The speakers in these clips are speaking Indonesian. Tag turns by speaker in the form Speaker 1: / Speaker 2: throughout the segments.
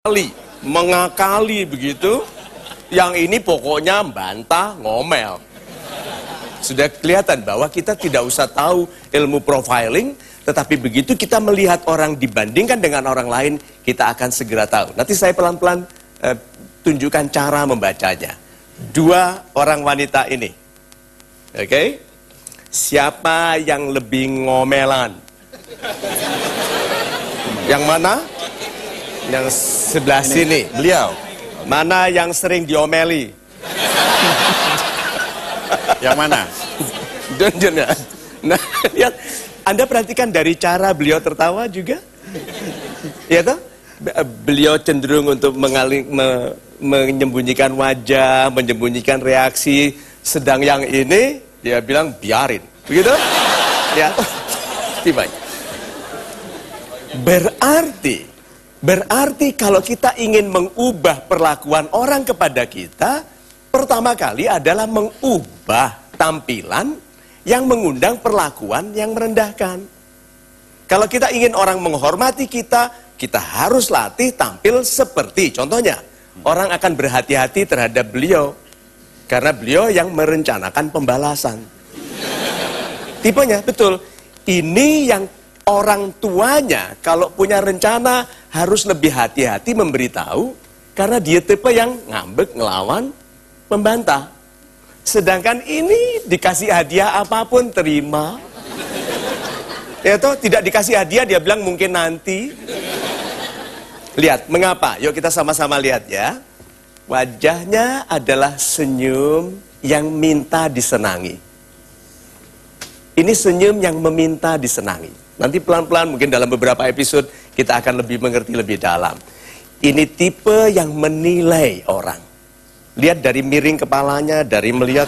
Speaker 1: mengakali begitu, yang ini pokoknya bantah, ngomel. Sudah kelihatan bahwa kita tidak usah tahu ilmu profiling, tetapi begitu kita melihat orang dibandingkan dengan orang lain, kita akan segera tahu. Nanti saya pelan-pelan tunjukkan cara membacanya. Dua orang wanita ini, oke? Siapa yang lebih ngomelan? Yang mana? Yang sebelah sini.
Speaker 2: Beliau.
Speaker 1: Mana yang sering diomeli?
Speaker 2: Yang mana?
Speaker 1: Donjon ya. Nah, lihat, Anda perhatikan dari cara beliau tertawa juga. Ya toh? Beliau cenderung untuk menyembunyikan wajah, menyembunyikan reaksi. Sedang yang ini, dia bilang biarin. Begitu? Ya. Tiba. Berarti kalau kita ingin mengubah perlakuan orang kepada kita, pertama kali adalah mengubah tampilan yang mengundang perlakuan yang merendahkan. Kalau kita ingin orang menghormati kita, kita harus latih tampil seperti, contohnya, orang akan berhati-hati terhadap beliau, karena beliau yang merencanakan pembalasan. Tipenya, betul. Ini yang orang tuanya kalau punya rencana harus lebih hati-hati memberitahu, karena dia tipe yang ngambek, ngelawan, membantah. Sedangkan ini dikasih hadiah apapun terima. Ya toh, tidak dikasih hadiah dia bilang mungkin nanti. Lihat, mengapa? Yuk kita sama-sama lihat ya. Wajahnya adalah senyum yang minta disenangi. Ini senyum yang meminta disenangi. Nanti pelan-pelan mungkin dalam beberapa episode kita akan lebih mengerti lebih dalam. Ini tipe yang menilai orang. Lihat dari miring kepalanya, dari melihat.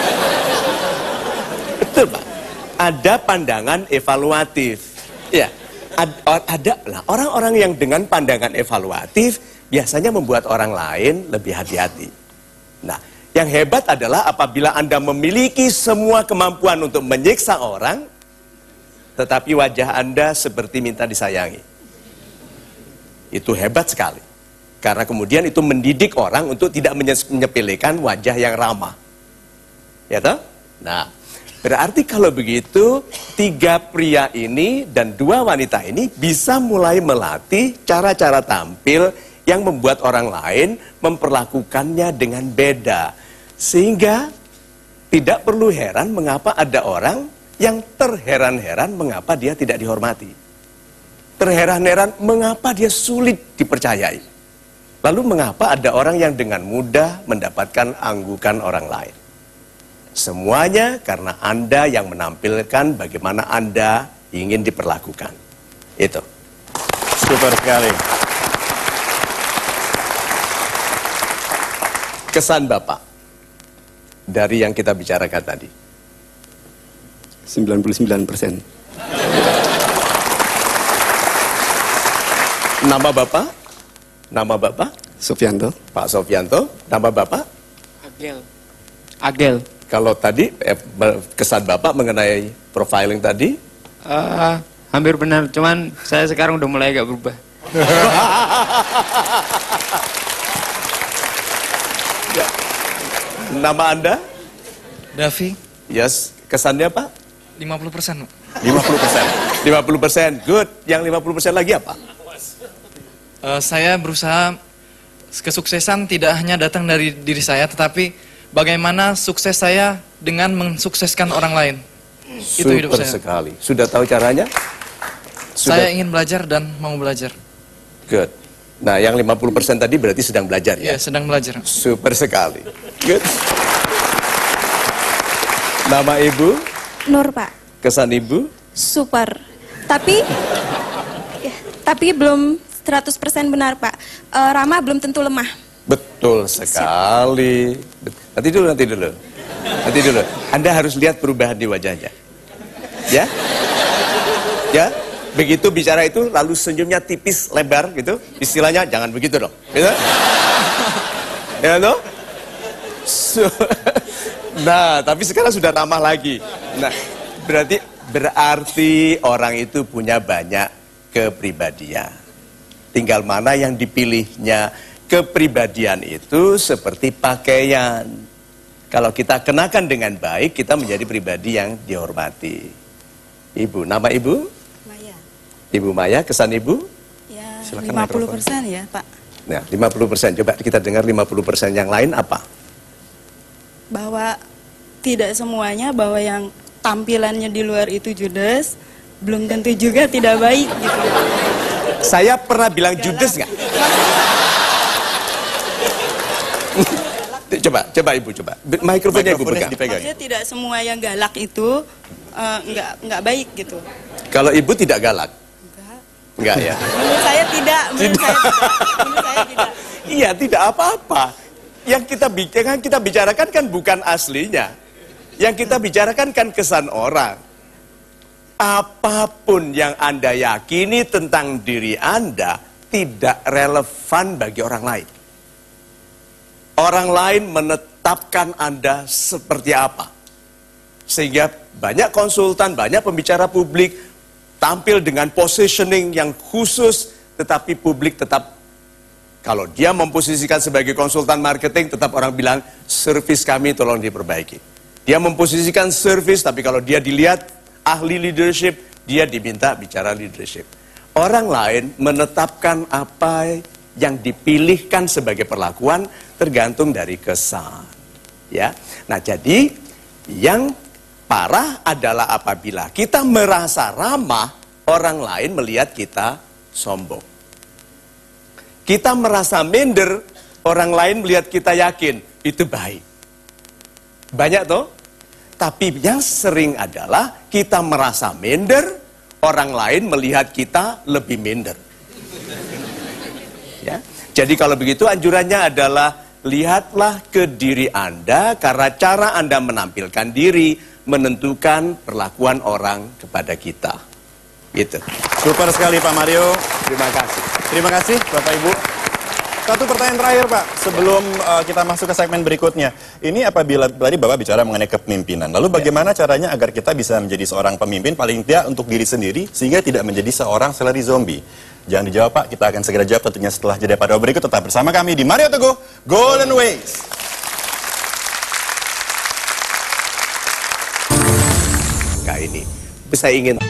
Speaker 1: Betul Pak. Ada pandangan evaluatif. Ya, ada lah orang-orang yang dengan pandangan evaluatif biasanya membuat orang lain lebih hati-hati. Nah, yang hebat adalah apabila Anda memiliki semua kemampuan untuk menyiksa orang, tetapi wajah Anda seperti minta disayangi. Itu hebat sekali. Karena kemudian itu mendidik orang untuk tidak menyepelekan wajah yang ramah. Ya toh? Nah, berarti kalau begitu, 3 pria ini dan 2 wanita ini bisa mulai melatih cara-cara tampil yang membuat orang lain memperlakukannya dengan beda. Sehingga tidak perlu heran mengapa ada orang yang terheran-heran mengapa dia tidak dihormati. Terheran-heran mengapa dia sulit dipercayai. Lalu mengapa ada orang yang dengan mudah mendapatkan anggukan orang lain. Semuanya karena Anda yang menampilkan bagaimana Anda ingin diperlakukan. Itu.
Speaker 2: Super sekali.
Speaker 1: Kesan Bapak dari yang kita bicarakan tadi.
Speaker 3: 99%.
Speaker 1: Nama Bapak? Nama Bapak?
Speaker 3: Sofianto.
Speaker 1: Pak Sofianto. Nama Bapak?
Speaker 4: Agel.
Speaker 1: Kalau tadi kesan Bapak mengenai profiling tadi?
Speaker 4: Hampir benar, cuman saya sekarang udah mulai agak berubah.
Speaker 1: Ya. Nama Anda?
Speaker 5: Davi.
Speaker 1: Yes. Kesannya Pak?
Speaker 5: 50%.
Speaker 1: 50%. 50%. Good. Yang 50% lagi apa?
Speaker 5: Saya berusaha kesuksesan tidak hanya datang dari diri saya, tetapi bagaimana sukses saya dengan mensukseskan orang lain. Itu hidup saya.
Speaker 1: Super sekali. Sudah tahu caranya?
Speaker 5: Saya ingin belajar dan mau belajar.
Speaker 1: Good. Nah, yang 50% tadi berarti sedang belajar ya?
Speaker 5: Iya, sedang belajar.
Speaker 1: Super sekali. Good. Nama Ibu?
Speaker 6: Nur, Pak.
Speaker 1: Kesan Ibu?
Speaker 6: Super. Tapi belum 100% benar, Pak. Ramah belum tentu lemah.
Speaker 1: Betul sekali. Nanti dulu. Anda harus lihat perubahan di wajahnya. Ya? Ya? Begitu bicara itu, lalu senyumnya tipis, lebar gitu. Istilahnya, jangan begitu dong. Gitu? Ya, no? Nah, tapi sekarang sudah ramah lagi. Nah, berarti orang itu punya banyak kepribadian. Tinggal mana yang dipilihnya. Kepribadian itu seperti pakaian. Kalau kita kenakan dengan baik, kita menjadi pribadi yang dihormati. Ibu, nama ibu?
Speaker 3: Maya.
Speaker 1: Ibu Maya, kesan ibu?
Speaker 3: Ya,
Speaker 2: Silakan
Speaker 3: 50% ya, Pak.
Speaker 1: Nah, 50%. Coba kita dengar 50% yang lain apa?
Speaker 3: Bahwa tidak semuanya, bahwa yang tampilannya di luar itu judes, belum tentu juga tidak baik gitu.
Speaker 1: Saya pernah bilang judes nggak? Coba ibu coba. Mikrofonnya ibu pegang.
Speaker 3: Maksudnya tidak semua yang galak itu nggak baik gitu.
Speaker 1: Kalau ibu tidak galak? Enggak ya?
Speaker 3: Menurut saya tidak. Menurut saya tidak.
Speaker 1: Iya, tidak apa-apa. Yang kita bicarakan kan bukan aslinya. Yang kita bicarakan kan kesan orang. Apapun yang Anda yakini tentang diri Anda tidak relevan bagi orang lain. Orang lain menetapkan Anda seperti apa. Sehingga banyak konsultan, banyak pembicara publik tampil dengan positioning yang khusus, tetapi publik tetap, kalau dia memposisikan sebagai konsultan marketing, tetap orang bilang, servis kami tolong diperbaiki. Dia memposisikan servis, tapi kalau dia dilihat ahli leadership, dia diminta bicara leadership. Orang lain menetapkan apa yang dipilihkan sebagai perlakuan tergantung dari kesan. Ya, nah jadi yang parah adalah apabila kita merasa ramah, orang lain melihat kita sombong. Kita merasa minder, orang lain melihat kita yakin, itu baik. Banyak toh? Tapi yang sering adalah kita merasa minder, orang lain melihat kita lebih minder. Ya. Jadi kalau begitu anjurannya adalah lihatlah ke diri Anda, karena cara Anda menampilkan diri menentukan perlakuan orang kepada kita. Gitu.
Speaker 2: Super sekali Pak Mario.
Speaker 1: Terima kasih.
Speaker 2: Terima kasih Bapak Ibu. Satu pertanyaan terakhir Pak, sebelum kita masuk ke segmen berikutnya. Ini apabila tadi Bapak bicara mengenai kepemimpinan, lalu bagaimana caranya agar kita bisa menjadi seorang pemimpin paling tidak untuk diri sendiri, sehingga tidak menjadi seorang seleri zombie? Jangan dijawab Pak, kita akan segera jawab tentunya setelah jeda pada berikut. Tetap bersama kami di Mario Teguh Golden Ways.
Speaker 1: Nah ini, saya ingin